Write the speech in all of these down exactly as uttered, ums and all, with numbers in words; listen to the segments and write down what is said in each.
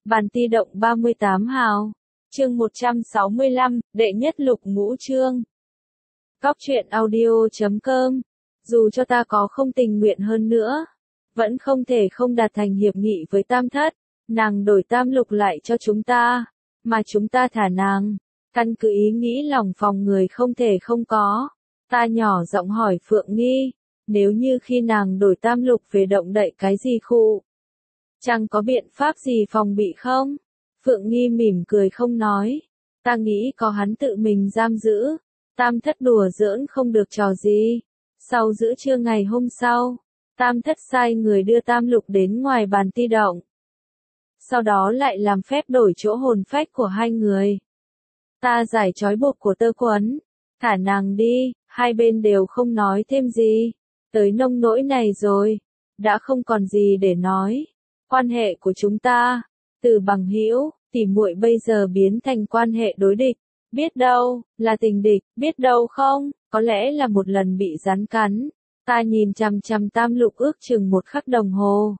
Bàn ti động ba mươi tám hào. Chương một trăm sáu mươi lăm, đệ nhất lục ngũ chương. Cóc truyện audio chấm com. Dù cho ta có không tình nguyện hơn nữa, vẫn không thể không đạt thành hiệp nghị với Tam Thất, nàng đổi tam lục lại cho chúng ta, mà chúng ta thả nàng. Căn cứ ý nghĩ lòng phòng người không thể không có. Ta nhỏ giọng hỏi Phượng Nghi, nếu như khi nàng đổi tam lục về động đậy cái gì khu, chẳng có biện pháp gì phòng bị không? Phượng Nghi mỉm cười không nói. Ta nghĩ có hắn tự mình giam giữ. Tam Thất đùa giỡn không được trò gì. Sau giữa trưa ngày hôm sau, Tam Thất sai người đưa tam lục đến ngoài bàn ti động. Sau đó lại làm phép đổi chỗ hồn phách của hai người. Ta giải trói buộc của Tơ Quấn, thả nàng đi, hai bên đều không nói thêm gì. Tới nông nỗi này rồi, đã không còn gì để nói. Quan hệ của chúng ta, từ bằng hữu, tỉ muội bây giờ biến thành quan hệ đối địch. Biết đâu, là tình địch, biết đâu không, có lẽ là một lần bị rắn cắn. Ta nhìn chằm chằm tam lục ước chừng một khắc đồng hồ.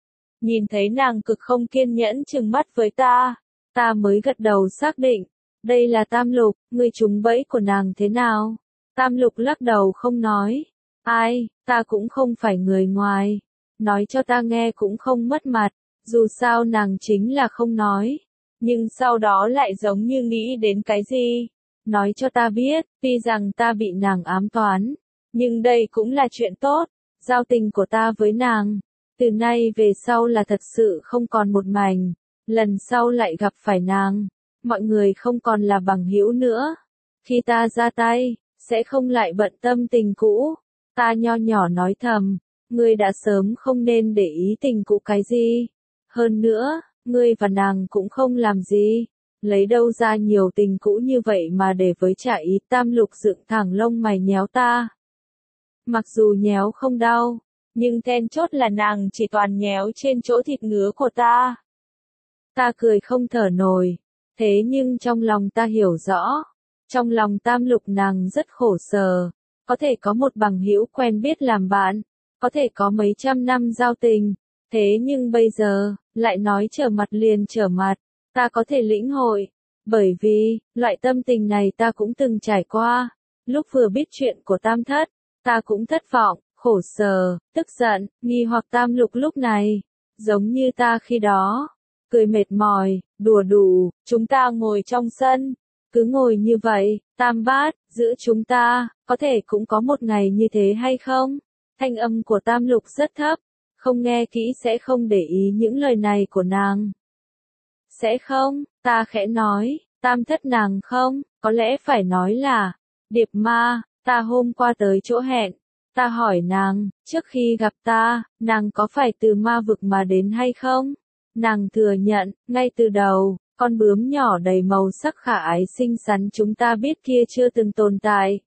Nhìn thấy nàng cực không kiên nhẫn chừng mắt với ta, ta mới gật đầu xác định. Đây là tam lục, ngươi trúng bẫy của nàng thế nào? Tam lục lắc đầu không nói. Ai, ta cũng không phải người ngoài. Nói cho ta nghe cũng không mất mặt, dù sao nàng chính là không nói. Nhưng sau đó lại giống như nghĩ đến cái gì. Nói cho ta biết, tuy rằng ta bị nàng ám toán, nhưng đây cũng là chuyện tốt. Giao tình của ta với nàng, từ nay về sau là thật sự không còn một mảnh. Lần sau lại gặp phải nàng, mọi người không còn là bằng hữu nữa. Khi ta ra tay, sẽ không lại bận tâm tình cũ. Ta nho nhỏ nói thầm, ngươi đã sớm không nên để ý tình cũ cái gì. Hơn nữa, ngươi và nàng cũng không làm gì. Lấy đâu ra nhiều tình cũ như vậy mà để với trả ý. Tam lục dựng thẳng lông mày nhéo ta. Mặc dù nhéo không đau, nhưng then chốt là nàng chỉ toàn nhéo trên chỗ thịt ngứa của ta. Ta cười không thở nổi. Thế nhưng trong lòng ta hiểu rõ, trong lòng tam lục nàng rất khổ sở. Có thể có một bằng hữu quen biết làm bạn, có thể có mấy trăm năm giao tình, thế nhưng bây giờ, lại nói trở mặt liền trở mặt, ta có thể lĩnh hội, bởi vì, loại tâm tình này ta cũng từng trải qua. Lúc vừa biết chuyện của Tam Thất, ta cũng thất vọng, khổ sở, tức giận, nghi hoặc tam lục lúc này, giống như ta khi đó. Cười mệt mỏi, đùa đủ, chúng ta ngồi trong sân, cứ ngồi như vậy, Tam Bát, giữa chúng ta, có thể cũng có một ngày như thế hay không? Thanh âm của tam lục rất thấp, không nghe kỹ sẽ không để ý những lời này của nàng. Sẽ không, ta khẽ nói, Tam Thất nàng không, có lẽ phải nói là, Điệp Ma, ta hôm qua tới chỗ hẹn, ta hỏi nàng, trước khi gặp ta, nàng có phải từ ma vực mà đến hay không? Nàng thừa nhận, ngay từ đầu, con bướm nhỏ đầy màu sắc khả ái xinh xắn chúng ta biết kia chưa từng tồn tại.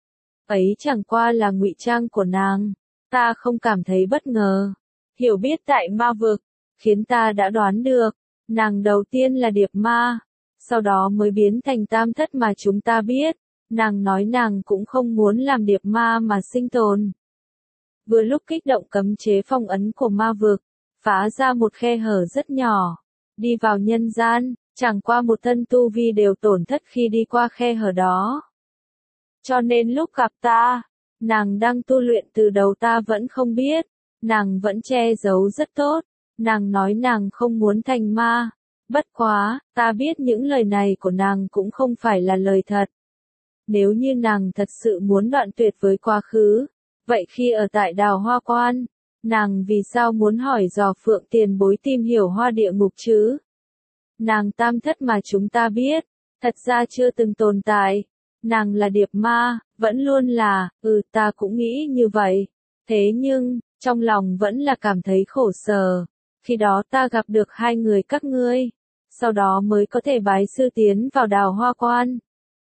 Ấy chẳng qua là ngụy trang của nàng, ta không cảm thấy bất ngờ. Hiểu biết tại ma vực, khiến ta đã đoán được, nàng đầu tiên là Điệp Ma, sau đó mới biến thành Tam Thất mà chúng ta biết. Nàng nói nàng cũng không muốn làm Điệp Ma mà sinh tồn. Vừa lúc kích động cấm chế phong ấn của ma vực, phá ra một khe hở rất nhỏ, đi vào nhân gian, chẳng qua một thân tu vi đều tổn thất khi đi qua khe hở đó. Cho nên lúc gặp ta, nàng đang tu luyện từ đầu ta vẫn không biết, nàng vẫn che giấu rất tốt, nàng nói nàng không muốn thành ma, bất quá, ta biết những lời này của nàng cũng không phải là lời thật. Nếu như nàng thật sự muốn đoạn tuyệt với quá khứ, vậy khi ở tại Đào Hoa Quan, nàng vì sao muốn hỏi dò Phượng tiền bối tìm hiểu hoa địa ngục chứ? Nàng Tam Thất mà chúng ta biết, thật ra chưa từng tồn tại. Nàng là Điệp Ma, vẫn luôn là, ừ ta cũng nghĩ như vậy. Thế nhưng, trong lòng vẫn là cảm thấy khổ sở. Khi đó ta gặp được hai người các ngươi, sau đó mới có thể bái sư tiến vào Đào Hoa Quan.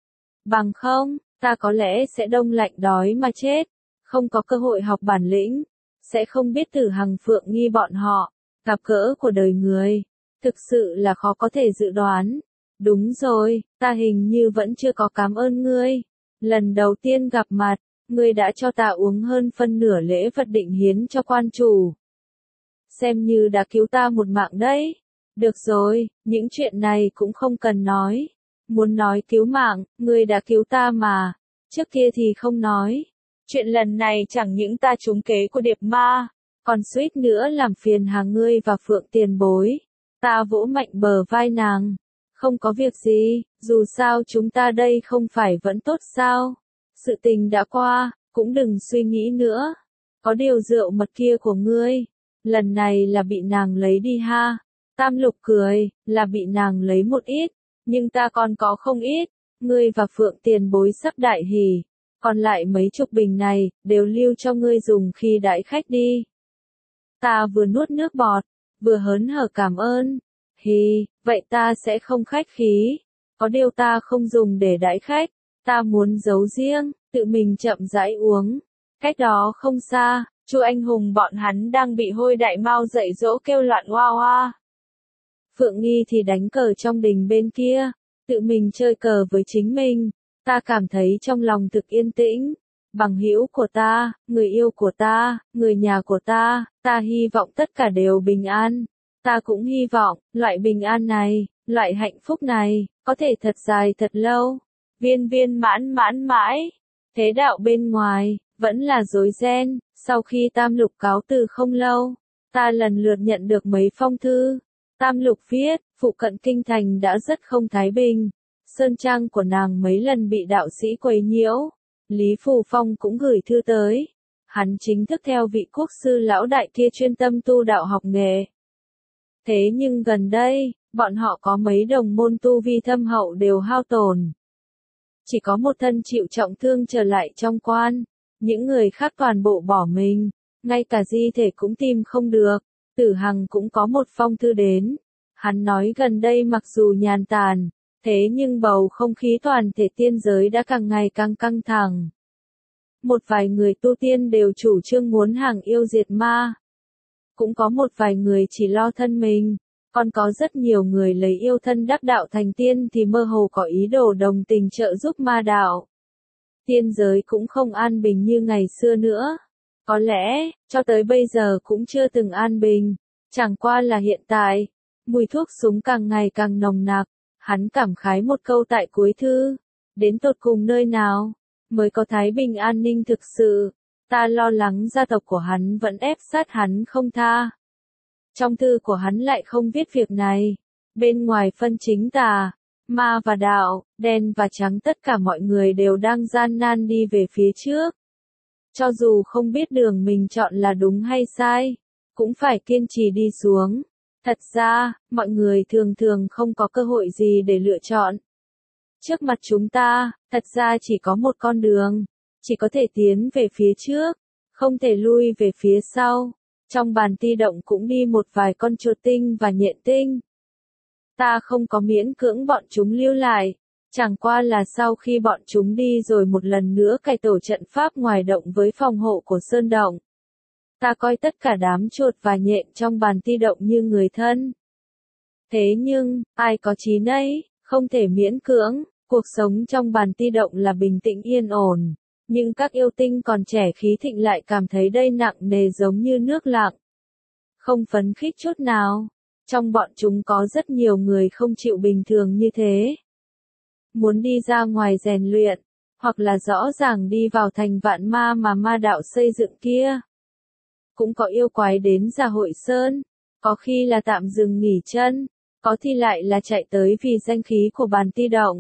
Bằng không, ta có lẽ sẽ đông lạnh đói mà chết, không có cơ hội học bản lĩnh, sẽ không biết Tử Hằng Phượng Nghi bọn họ, gặp gỡ của đời người, thực sự là khó có thể dự đoán. Đúng rồi, ta hình như vẫn chưa có cảm ơn ngươi. Lần đầu tiên gặp mặt, ngươi đã cho ta uống hơn phân nửa lễ vật định hiến cho quan chủ. Xem như đã cứu ta một mạng đấy. Được rồi, những chuyện này cũng không cần nói. Muốn nói cứu mạng, ngươi đã cứu ta mà. Trước kia thì không nói. Chuyện lần này chẳng những ta trúng kế của điệp ma, còn suýt nữa làm phiền hà ngươi và Phượng tiền bối. Ta vỗ mạnh bờ vai nàng. Không có việc gì, dù sao chúng ta đây không phải vẫn tốt sao. Sự tình đã qua, cũng đừng suy nghĩ nữa. Có điều rượu mật kia của ngươi, lần này là bị nàng lấy đi ha. Tam Lục cười, là bị nàng lấy một ít, nhưng ta còn có không ít. Ngươi và Phượng tiền bối sắp đại hỉ, còn lại mấy chục bình này, đều lưu cho ngươi dùng khi đãi khách đi. Ta vừa nuốt nước bọt, vừa hớn hở cảm ơn. Hì, vậy ta sẽ không khách khí. Có điều ta không dùng để đãi khách, ta muốn giấu riêng, tự mình chậm rãi uống. Cách đó không xa, Chu Anh Hùng bọn hắn đang bị Hôi Đại Mao dạy dỗ kêu loạn hoa hoa. Phượng Nghi thì đánh cờ trong đình bên kia, tự mình chơi cờ với chính mình. Ta cảm thấy trong lòng thực yên tĩnh. Bằng hữu của ta, người yêu của ta, người nhà của ta, ta hy vọng tất cả đều bình an. Ta cũng hy vọng, loại bình an này, loại hạnh phúc này, có thể thật dài thật lâu. Viên viên mãn mãn mãi. Thế đạo bên ngoài, vẫn là rối ren. Sau khi Tam Lục cáo từ không lâu, ta lần lượt nhận được mấy phong thư. Tam Lục viết, phụ cận kinh thành đã rất không thái bình. Sơn trang của nàng mấy lần bị đạo sĩ quấy nhiễu. Lý Phù Phong cũng gửi thư tới. Hắn chính thức theo vị quốc sư lão đại kia chuyên tâm tu đạo học nghề. Thế nhưng gần đây, bọn họ có mấy đồng môn tu vi thâm hậu đều hao tổn. Chỉ có một thân chịu trọng thương trở lại trong quan. Những người khác toàn bộ bỏ mình. Ngay cả di thể cũng tìm không được. Tử Hằng cũng có một phong thư đến. Hắn nói gần đây mặc dù nhàn tản, thế nhưng bầu không khí toàn thể tiên giới đã càng ngày càng căng thẳng. Một vài người tu tiên đều chủ trương muốn hàng yêu diệt ma. Cũng có một vài người chỉ lo thân mình, còn có rất nhiều người lấy yêu thân đắc đạo thành tiên thì mơ hồ có ý đồ đồng tình trợ giúp ma đạo. Tiên giới cũng không an bình như ngày xưa nữa. Có lẽ, cho tới bây giờ cũng chưa từng an bình. Chẳng qua là hiện tại, mùi thuốc súng càng ngày càng nồng nặc. Hắn cảm khái một câu tại cuối thư. Đến tột cùng nơi nào, mới có thái bình an ninh thực sự. Ta lo lắng gia tộc của hắn vẫn ép sát hắn không tha. Trong thư của hắn lại không viết việc này. Bên ngoài phân chính tà, ma và đạo, đen và trắng tất cả mọi người đều đang gian nan đi về phía trước. Cho dù không biết đường mình chọn là đúng hay sai, cũng phải kiên trì đi xuống. Thật ra, mọi người thường thường không có cơ hội gì để lựa chọn. Trước mặt chúng ta, thật ra chỉ có một con đường. Chỉ có thể tiến về phía trước, không thể lui về phía sau. Trong bàn ti động cũng đi một vài con chuột tinh và nhện tinh. Ta không có miễn cưỡng bọn chúng lưu lại. Chẳng qua là sau khi bọn chúng đi rồi một lần nữa cải tổ trận pháp ngoài động với phòng hộ của sơn động. Ta coi tất cả đám chuột và nhện trong bàn ti động như người thân. Thế nhưng, ai có trí nấy, không thể miễn cưỡng. Cuộc sống trong bàn ti động là bình tĩnh yên ổn. Nhưng các yêu tinh còn trẻ khí thịnh lại cảm thấy đây nặng nề giống như nước lặng. Không phấn khích chút nào. Trong bọn chúng có rất nhiều người không chịu bình thường như thế. Muốn đi ra ngoài rèn luyện, hoặc là rõ ràng đi vào thành vạn ma mà ma đạo xây dựng kia. Cũng có yêu quái đến Gia Hội Sơn, có khi là tạm dừng nghỉ chân, có thì lại là chạy tới vì danh khí của bàn ti động.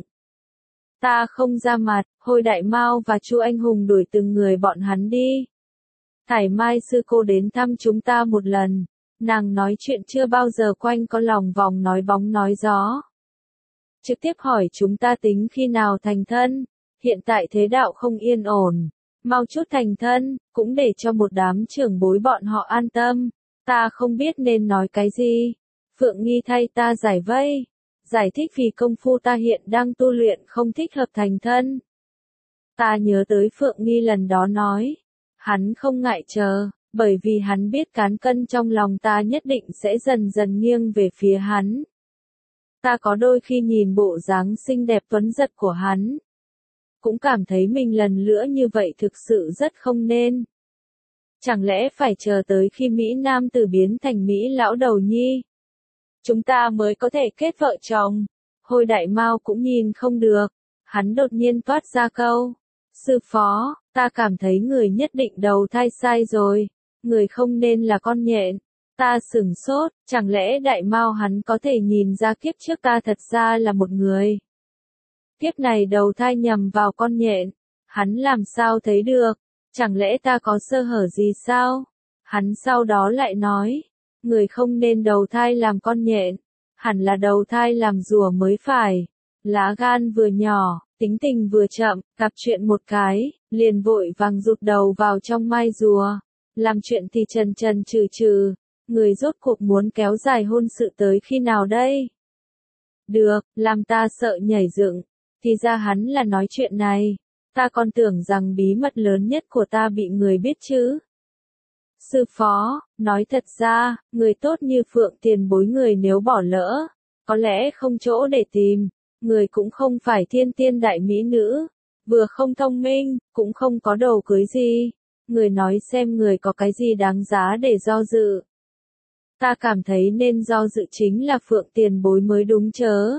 Ta không ra mặt, Hôi Đại Mao và Chu Anh Hùng đuổi từng người bọn hắn đi. Thải Mai sư cô đến thăm chúng ta một lần, nàng nói chuyện chưa bao giờ quanh có lòng vòng nói bóng nói gió. Trực tiếp hỏi chúng ta tính khi nào thành thân, hiện tại thế đạo không yên ổn, mau chút thành thân, cũng để cho một đám trưởng bối bọn họ an tâm. Ta không biết nên nói cái gì. Phượng Nghi thay ta giải vây. Giải thích vì công phu ta hiện đang tu luyện không thích hợp thành thân. Ta nhớ tới Phượng Nghi lần đó nói. Hắn không ngại chờ, bởi vì hắn biết cán cân trong lòng ta nhất định sẽ dần dần nghiêng về phía hắn. Ta có đôi khi nhìn bộ dáng xinh đẹp tuấn giật của hắn. Cũng cảm thấy mình lần nữa như vậy thực sự rất không nên. Chẳng lẽ phải chờ tới khi Mỹ Nam tử biến thành Mỹ lão đầu nhi? chúng ta mới có thể kết vợ chồng. Hồi Đại Mao cũng nhìn không được, hắn đột nhiên toát ra câu, sư phó, ta cảm thấy người nhất định đầu thai sai rồi, người không nên là con nhện. Ta sửng sốt, chẳng lẽ Đại Mao hắn có thể nhìn ra kiếp trước ta thật ra là một người. Kiếp này đầu thai nhầm vào con nhện, hắn làm sao thấy được, chẳng lẽ ta có sơ hở gì sao? Hắn sau đó lại nói, người không nên đầu thai làm con nhện, hẳn là đầu thai làm rùa mới phải. Lá gan vừa nhỏ, tính tình vừa chậm, gặp chuyện một cái, liền vội vàng rụt đầu vào trong mai rùa. Làm chuyện thì trần trần trừ trừ, người rốt cuộc muốn kéo dài hôn sự tới khi nào đây? Được, làm ta sợ nhảy dựng, thì ra hắn là nói chuyện này, ta còn tưởng rằng bí mật lớn nhất của ta bị người biết chứ. Sư phó, nói thật ra, người tốt như Phượng tiền bối người nếu bỏ lỡ, có lẽ không chỗ để tìm, người cũng không phải thiên tiên đại mỹ nữ, vừa không thông minh, cũng không có đầu cưới gì, người nói xem người có cái gì đáng giá để do dự. Ta cảm thấy nên do dự chính là Phượng tiền bối mới đúng chớ.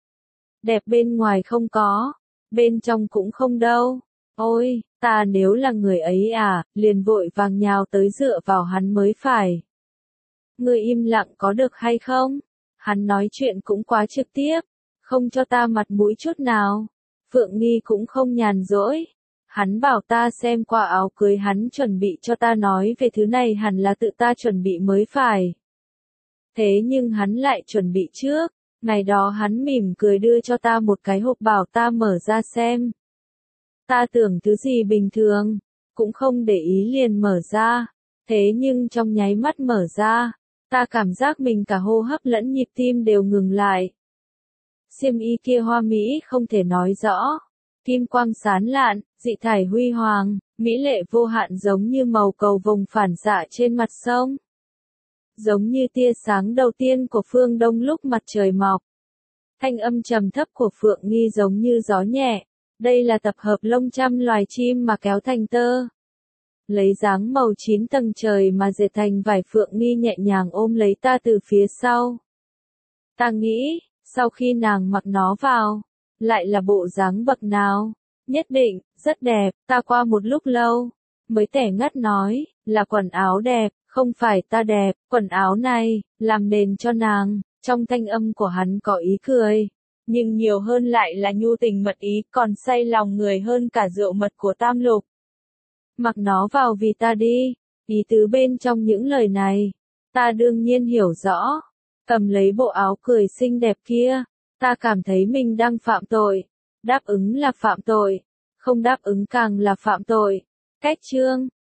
Đẹp bên ngoài không có, bên trong cũng không đâu. Ôi, ta nếu là người ấy à, liền vội vàng nhào tới dựa vào hắn mới phải. Ngươi im lặng có được hay không? Hắn nói chuyện cũng quá trực tiếp, không cho ta mặt mũi chút nào. Phượng Nghi cũng không nhàn rỗi. Hắn bảo ta xem qua áo cưới hắn chuẩn bị cho ta nói về thứ này hẳn là tự ta chuẩn bị mới phải. Thế nhưng hắn lại chuẩn bị trước, ngày đó hắn mỉm cười đưa cho ta một cái hộp bảo ta mở ra xem. Ta tưởng thứ gì bình thường, cũng không để ý liền mở ra, thế nhưng trong nháy mắt mở ra, ta cảm giác mình cả hô hấp lẫn nhịp tim đều ngừng lại. Xiêm y kia hoa mỹ không thể nói rõ, kim quang sáng lạn, dị thải huy hoàng, mỹ lệ vô hạn giống như màu cầu vồng phản xạ trên mặt sông. Giống như tia sáng đầu tiên của phương Đông lúc mặt trời mọc. Thanh âm trầm thấp của Phượng Nghi giống như gió nhẹ. Đây là tập hợp lông trăm loài chim mà kéo thành tơ. Lấy dáng màu chín tầng trời mà dệt thành vải. Phượng Nghi nhẹ nhàng ôm lấy ta từ phía sau. Ta nghĩ, sau khi nàng mặc nó vào, lại là bộ dáng bậc nào? Nhất định, rất đẹp. Ta qua một lúc lâu, mới tẻ ngắt nói, là quần áo đẹp, không phải ta đẹp, quần áo này, làm nền cho nàng. Trong thanh âm của hắn có ý cười, nhưng nhiều hơn lại là nhu tình mật ý, còn say lòng người hơn cả rượu mật của Tam Lục. Mặc nó vào vì ta đi, ý tứ bên trong những lời này, ta đương nhiên hiểu rõ. Cầm lấy bộ áo cười xinh đẹp kia, ta cảm thấy mình đang phạm tội. Đáp ứng là phạm tội, không đáp ứng càng là phạm tội. Cách chương